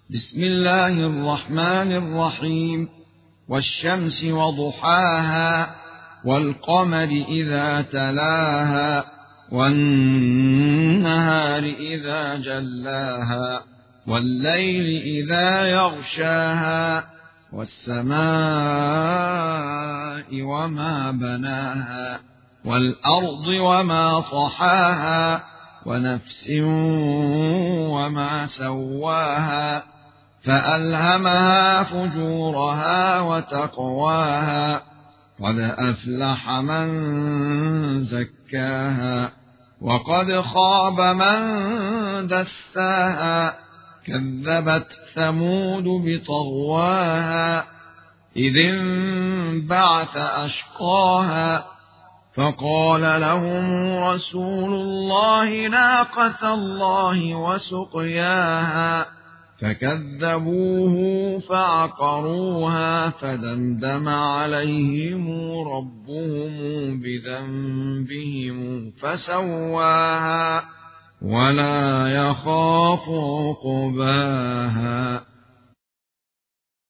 بسم الله الرحمن الرحيم. والشمس وضحاها والقمر إذا تلاها والنهار إذا جلاها والليل إذا يغشاها والسماء وما بناها والأرض وما طحاها ونفس وما سواها فألهمها فجورها وتقواها قد أفلح من زكاها وقد خاب من دساها كذبت ثمود بطغواها إذ انبعث أشقاها فقال لهم رسول الله ناقة الله وسقياها فكذبوه فعقروها فدمدم عليهم ربهم بذنبهم فسواها ولا يخاف عقباها.